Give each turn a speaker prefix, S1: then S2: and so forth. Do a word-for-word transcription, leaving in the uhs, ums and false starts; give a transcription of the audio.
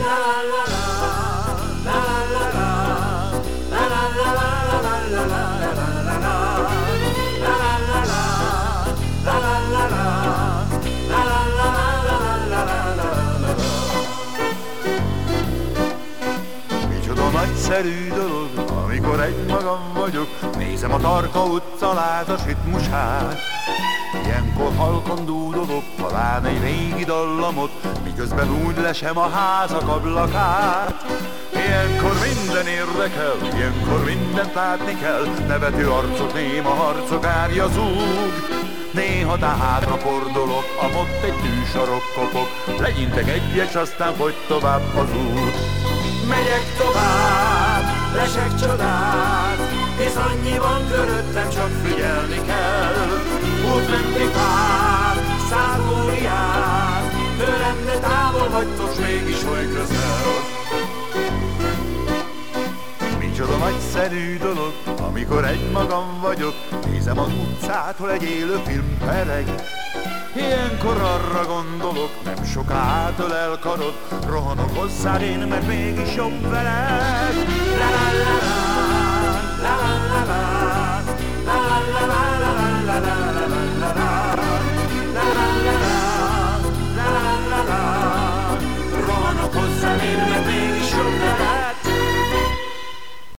S1: Micsoda nagyszerű dolog, amikor egymagam vagyok, nézem a Tarka utca lázas ritmusát. Ilyenkor halkan dúdolok, talán egy régi dallamot, miközben úgy lesem a házak ablakát. Ilyenkor minden érdekel, ilyenkor mindent látni kell, nevető arcok, néma harcok, árja zúg. Néha táhátra fordulok, amott egy tűsarok kopok, legyintek egyet, s aztán fogy tovább az út.
S2: Megyek tovább, lesek csodát, hisz annyi van körülöttem, csak figyelni kell. Útmenti pár, száz óriát, tőlem de távol vagytok, s mégis oly közel.
S1: Micsoda nagyszerű dolog, amikor egymagam vagyok, nézem az utcát, hol egy élő film pereg. Ilyenkor arra gondolok, nem soká átölel karod, rohanok hozzád én, mert mégis jobb veled.
S2: La la la la, la la la.